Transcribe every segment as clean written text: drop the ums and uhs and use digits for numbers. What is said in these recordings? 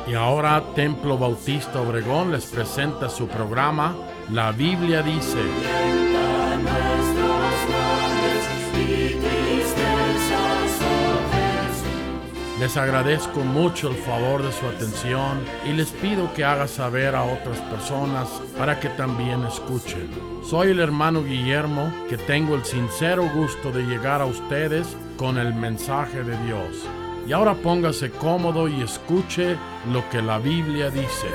Y ahora Templo Bautista Obregón les presenta su programa La Biblia dice. Les agradezco mucho el favor de su atención y les pido que haga saber a otras personas para que también escuchen. Soy el hermano Guillermo, que tengo el sincero gusto de llegar a ustedes con el mensaje de Dios. Y ahora póngase cómodo y escuche lo que la Biblia dice.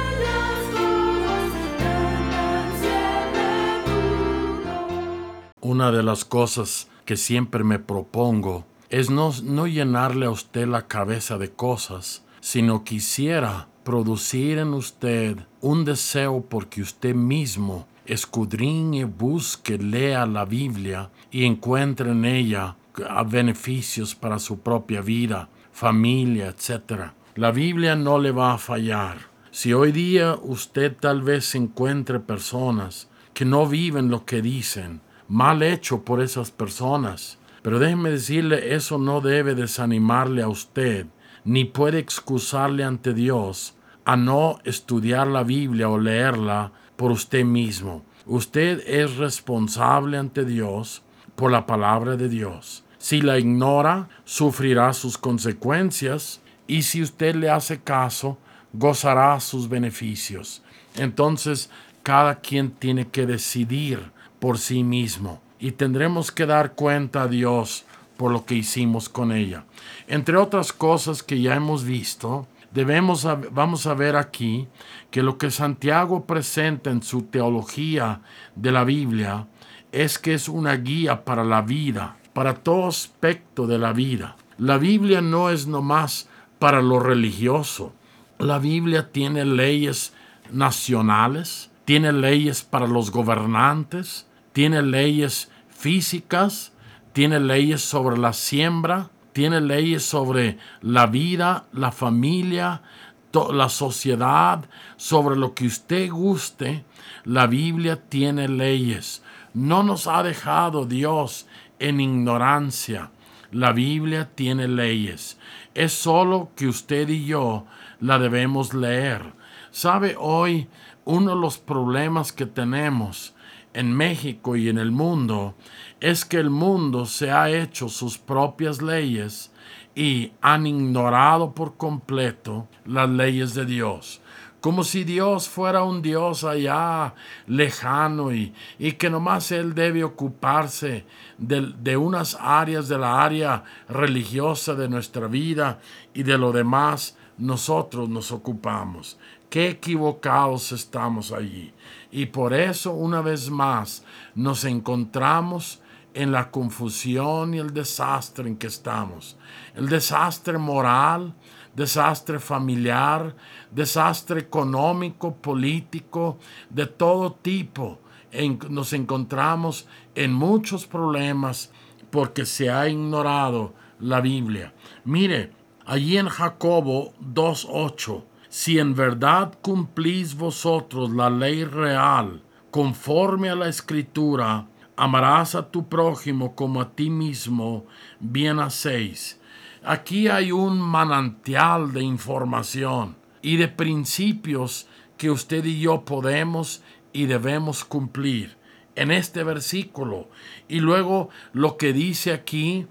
Una de las cosas que siempre me propongo es no llenarle a usted la cabeza de cosas, sino quisiera producir en usted un deseo porque usted mismo escudriñe, busque, lea la Biblia y encuentre en ella beneficios para su propia vida, familia, etc. La Biblia no le va a fallar. Si hoy día usted tal vez encuentre personas que no viven lo que dicen, mal hecho por esas personas, pero déjeme decirle, eso no debe desanimarle a usted, ni puede excusarle ante Dios a no estudiar la Biblia o leerla por usted mismo. Usted es responsable ante Dios por la palabra de Dios. Si la ignora, sufrirá sus consecuencias, y si usted le hace caso, gozará sus beneficios. Entonces, cada quien tiene que decidir por sí mismo, y tendremos que dar cuenta a Dios por lo que hicimos con ella. Entre otras cosas que ya hemos visto, vamos a ver aquí que lo que Santiago presenta en su teología de la Biblia es que es una guía para la vida, para todo aspecto de la vida. La Biblia no es nomás para lo religioso. La Biblia tiene leyes nacionales, tiene leyes para los gobernantes, tiene leyes físicas, tiene leyes sobre la siembra, tiene leyes sobre la vida, la familia, la sociedad, sobre lo que usted guste. La Biblia tiene leyes. No nos ha dejado Dios en ignorancia. La Biblia tiene leyes. Es solo que usted y yo la debemos leer. ¿Sabe? Hoy uno de los problemas que tenemos en México y en el mundo es que el mundo se ha hecho sus propias leyes y han ignorado por completo las leyes de Dios. Como si Dios fuera un Dios allá lejano y que nomás Él debe ocuparse de unas áreas de la área religiosa de nuestra vida y de lo demás nosotros nos ocupamos. Qué equivocados estamos allí. Y por eso, una vez más, nos encontramos en la confusión y el desastre en que estamos. El desastre moral, desastre familiar, desastre económico, político, de todo tipo. Nos encontramos en muchos problemas porque se ha ignorado la Biblia. Mire, allí en Jacobo 2:8, si en verdad cumplís vosotros la ley real, conforme a la Escritura, amarás a tu prójimo como a ti mismo, bien hacéis. Aquí hay un manantial de información y de principios que usted y yo podemos y debemos cumplir en este versículo. Y luego lo que dice aquí,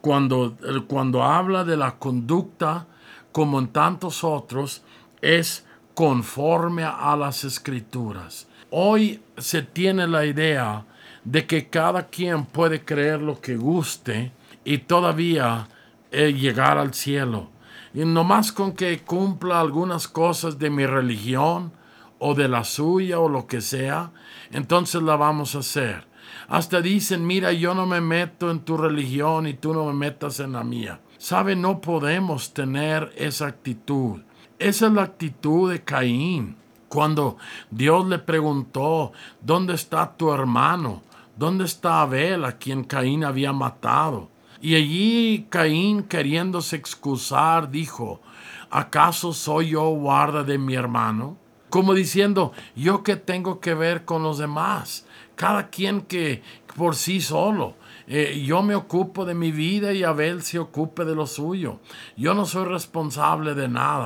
cuando habla de la conducta, como en tantos otros, es conforme a las Escrituras. Hoy se tiene la idea de que cada quien puede creer lo que guste y todavía llegar al cielo. Y nomás con que cumpla algunas cosas de mi religión o de la suya o lo que sea, entonces la vamos a hacer. Hasta dicen, mira, yo no me meto en tu religión y tú no me metas en la mía. ¿Sabe? No podemos tener esa actitud. Esa es la actitud de Caín. Cuando Dios le preguntó, ¿dónde está tu hermano? ¿Dónde está Abel, a quien Caín había matado? Y allí Caín, queriéndose excusar, dijo, ¿acaso soy yo guarda de mi hermano? Como diciendo, ¿yo qué tengo que ver con los demás? Cada quien que por sí solo. Yo me ocupo de mi vida y Abel se ocupe de lo suyo. Yo no soy responsable de nada.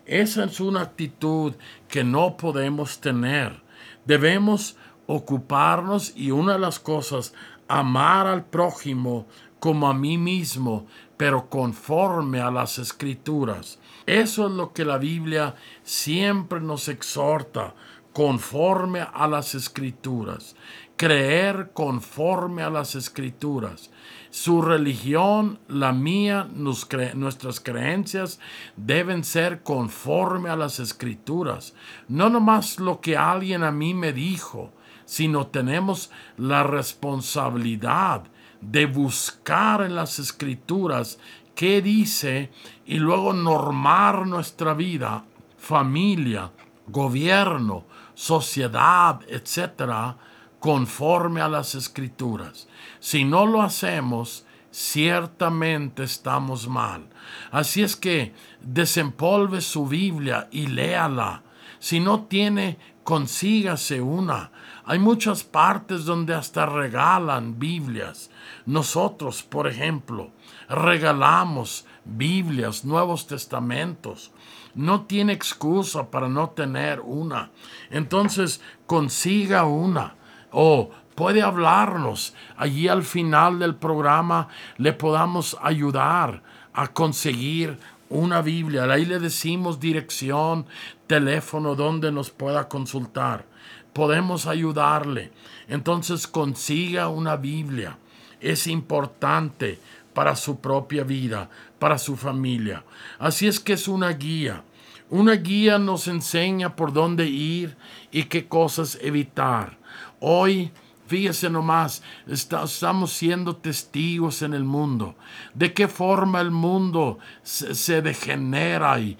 Esa es una actitud que no podemos tener. Debemos ocuparnos, y una de las cosas, amar al prójimo como a mí mismo, pero conforme a las Escrituras. Eso es lo que la Biblia siempre nos exhorta, conforme a las Escrituras. Creer conforme a las Escrituras. Su religión, la mía, nuestras creencias deben ser conforme a las Escrituras. No nomás lo que alguien a mí me dijo, sino tenemos la responsabilidad de buscar en las Escrituras qué dice y luego normar nuestra vida, familia, gobierno, sociedad, etcétera, conforme a las Escrituras. Si no lo hacemos, ciertamente estamos mal. Así es que desempolve su Biblia y léala. Si no tiene, consígase una. Hay muchas partes donde hasta regalan Biblias. Nosotros, por ejemplo, regalamos Biblias, Nuevos Testamentos. No tiene excusa para no tener una. Entonces, consiga una. O puede hablarnos. Allí al final del programa le podamos ayudar a conseguir una Biblia. Ahí le decimos dirección, teléfono donde nos pueda consultar. Podemos ayudarle. Entonces consiga una Biblia. Es importante para su propia vida, para su familia. Así es que es una guía. Una guía nos enseña por dónde ir y qué cosas evitar. Hoy, fíjese nomás, estamos siendo testigos en el mundo de qué forma el mundo se degenera y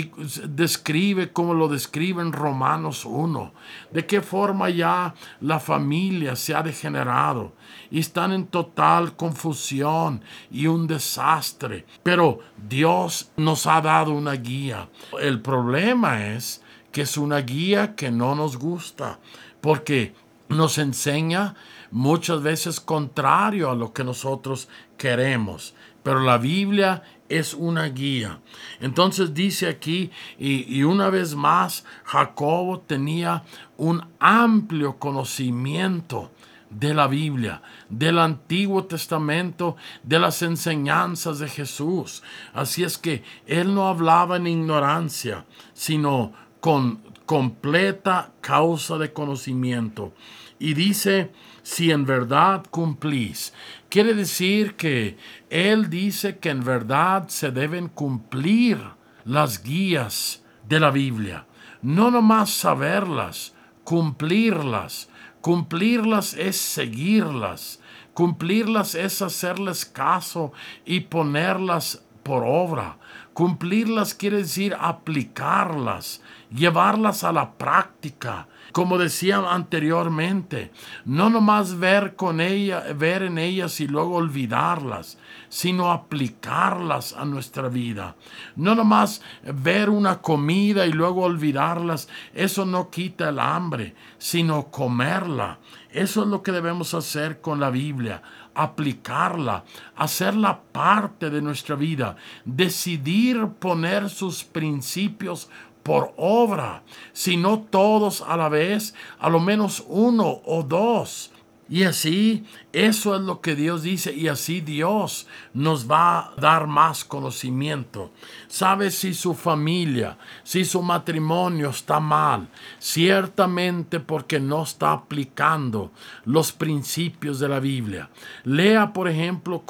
describe como lo describe en Romanos 1, de qué forma ya la familia se ha degenerado y están en total confusión y un desastre. Pero Dios nos ha dado una guía. El problema es que es una guía que no nos gusta, porque nos enseña muchas veces contrario a lo que nosotros queremos. Pero la Biblia es una guía. Entonces dice aquí, y una vez más, Jacobo tenía un amplio conocimiento de la Biblia, del Antiguo Testamento, de las enseñanzas de Jesús. Así es que él no hablaba en ignorancia, sino con completa causa de conocimiento. Y dice, si en verdad cumplís. Quiere decir que él dice que en verdad se deben cumplir las guías de la Biblia. No nomás saberlas, cumplirlas. Cumplirlas es seguirlas. Cumplirlas es hacerles caso y ponerlas por obra. Cumplirlas quiere decir aplicarlas, llevarlas a la práctica. Como decía anteriormente, no nomás ver en ellas y luego olvidarlas, sino aplicarlas a nuestra vida. No nomás ver una comida y luego olvidarlas, eso no quita el hambre, sino comerla. Eso es lo que debemos hacer con la Biblia, aplicarla, hacerla parte de nuestra vida, decidir poner sus principios por obra, si no todos a la vez, a lo menos uno o dos. Y así, eso es lo que Dios dice, y así Dios nos va a dar más conocimiento. ¿Sabe si su familia, si su matrimonio está mal? Ciertamente porque no está aplicando los principios de la Biblia. Lea, por ejemplo,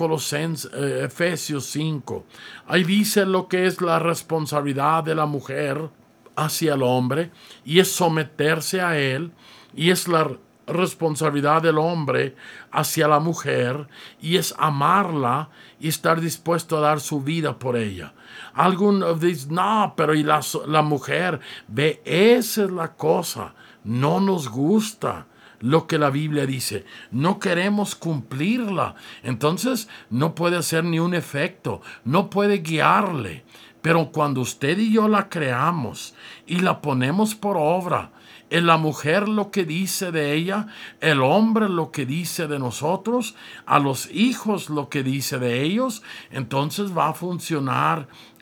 Efesios 5. Ahí dice lo que es la responsabilidad de la mujer hacia el hombre, y es someterse a él, y es la responsabilidad del hombre hacia la mujer, y es amarla y estar dispuesto a dar su vida por ella. Algunos dicen, no, pero ¿y la mujer? Ve, esa es la cosa. No nos gusta lo que la Biblia dice. No queremos cumplirla. Entonces no puede hacer ni un efecto. No puede guiarle. Pero cuando usted y yo la creamos y la ponemos por obra, en la mujer lo que dice de ella, el hombre lo que dice de nosotros, a los hijos lo que dice de ellos, entonces va a funcionar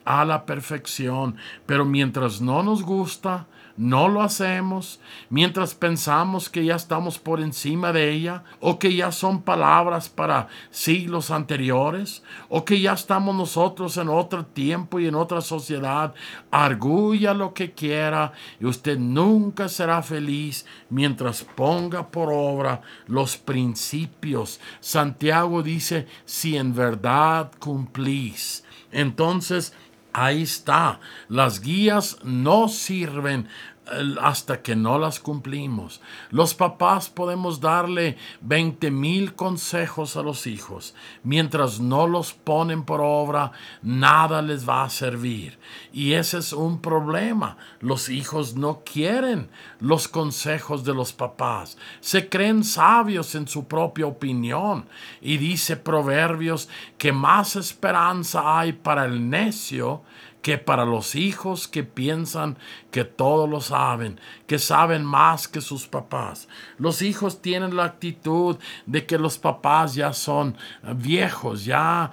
a la perfección. Pero mientras no nos gusta, no lo hacemos. Mientras pensamos que ya estamos por encima de ella, o que ya son palabras para siglos anteriores, o que ya estamos nosotros en otro tiempo y en otra sociedad, arguya lo que quiera y usted nunca será feliz mientras ponga por obra los principios. Santiago dice, si en verdad cumplís. Entonces, ahí está. Las guías no sirven hasta que no las cumplimos. Los papás podemos darle 20,000 consejos a los hijos. Mientras no los ponen por obra, nada les va a servir. Y ese es un problema. Los hijos no quieren los consejos de los papás. Se creen sabios en su propia opinión. Y dice Proverbios que más esperanza hay para el necio que para los hijos que piensan que todo lo saben, que saben más que sus papás. Los hijos tienen la actitud de que los papás ya son viejos, ya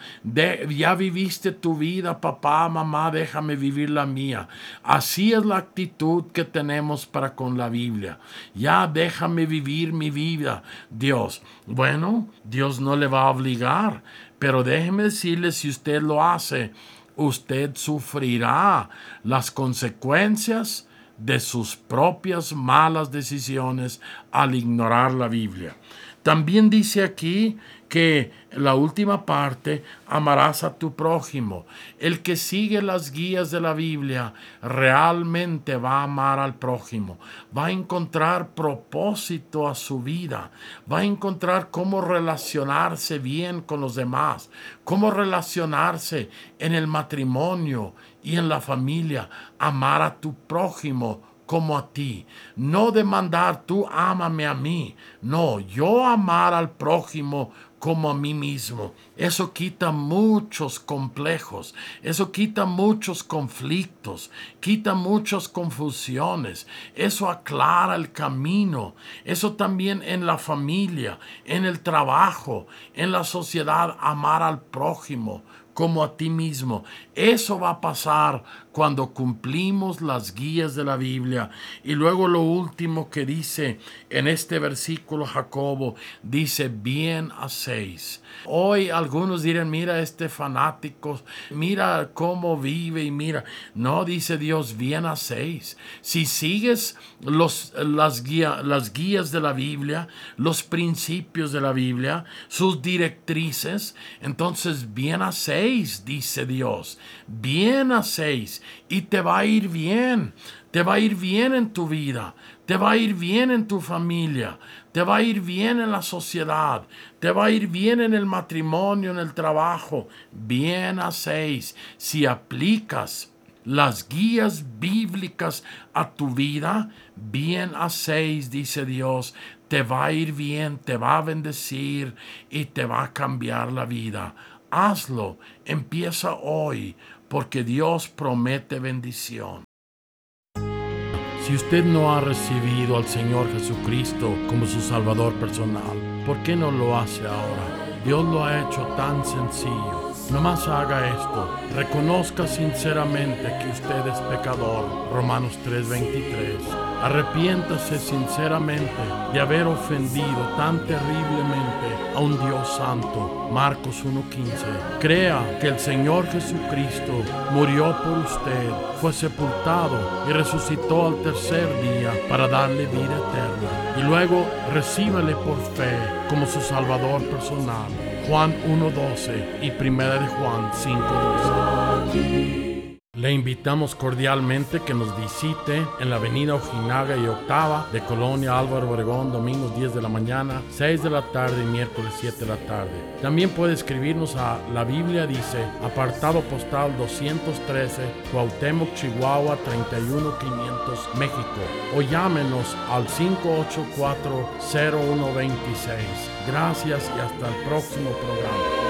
viviste tu vida, papá, mamá, déjame vivir la mía. Así es la actitud que tenemos para con la Biblia. Ya déjame vivir mi vida, Dios. Bueno, Dios no le va a obligar, pero déjeme decirle, si usted lo hace, usted sufrirá las consecuencias de sus propias malas decisiones al ignorar la Biblia. También dice aquí que la última parte, amarás a tu prójimo. El que sigue las guías de la Biblia realmente va a amar al prójimo, va a encontrar propósito a su vida, va a encontrar cómo relacionarse bien con los demás, cómo relacionarse en el matrimonio y en la familia, amar a tu prójimo como a ti. No demandar, tú ámame a mí. No, yo amar al prójimo como a mí mismo. Eso quita muchos complejos, eso quita muchos conflictos, quita muchas confusiones, eso aclara el camino. Eso también en la familia, en el trabajo, en la sociedad, amar al prójimo como a ti mismo. Eso va a pasar cuando cumplimos las guías de la Biblia. Y luego lo último que dice en este versículo Jacobo, dice, bien hacéis. Hoy algunos dirán, mira este fanático, mira cómo vive y mira. No, dice Dios, bien hacéis. Si sigues las guías de la Biblia, los principios de la Biblia, sus directrices, entonces bien hacéis, dice Dios. Bien hacéis y te va a ir bien. Te va a ir bien en tu vida, te va a ir bien en tu familia, te va a ir bien en la sociedad, te va a ir bien en el matrimonio, en el trabajo. Bien hacéis. Si aplicas las guías bíblicas a tu vida, bien hacéis, dice Dios. Te va a ir bien, te va a bendecir y te va a cambiar la vida. Hazlo, empieza hoy, porque Dios promete bendición. Si usted no ha recibido al Señor Jesucristo como su Salvador personal, ¿por qué no lo hace ahora? Dios lo ha hecho tan sencillo. Nomás haga esto. Reconozca sinceramente que usted es pecador. Romanos 3:23. Arrepiéntase sinceramente de haber ofendido tan terriblemente a un Dios santo. Marcos 1:15. Crea que el Señor Jesucristo murió por usted, fue sepultado y resucitó al tercer día para darle vida eterna. Y luego recíbale por fe como su Salvador personal. Juan 1:12 y 1 de Juan 5:12. Le invitamos cordialmente que nos visite en la avenida Ojinaga y Octava de Colonia Álvaro Obregón, domingos 10 de la mañana, 6 de la tarde y miércoles 7 de la tarde. También puede escribirnos a La Biblia Dice, apartado postal 213, Cuauhtémoc, Chihuahua 31500, México, o llámenos al 584-0126. Gracias y hasta el próximo programa.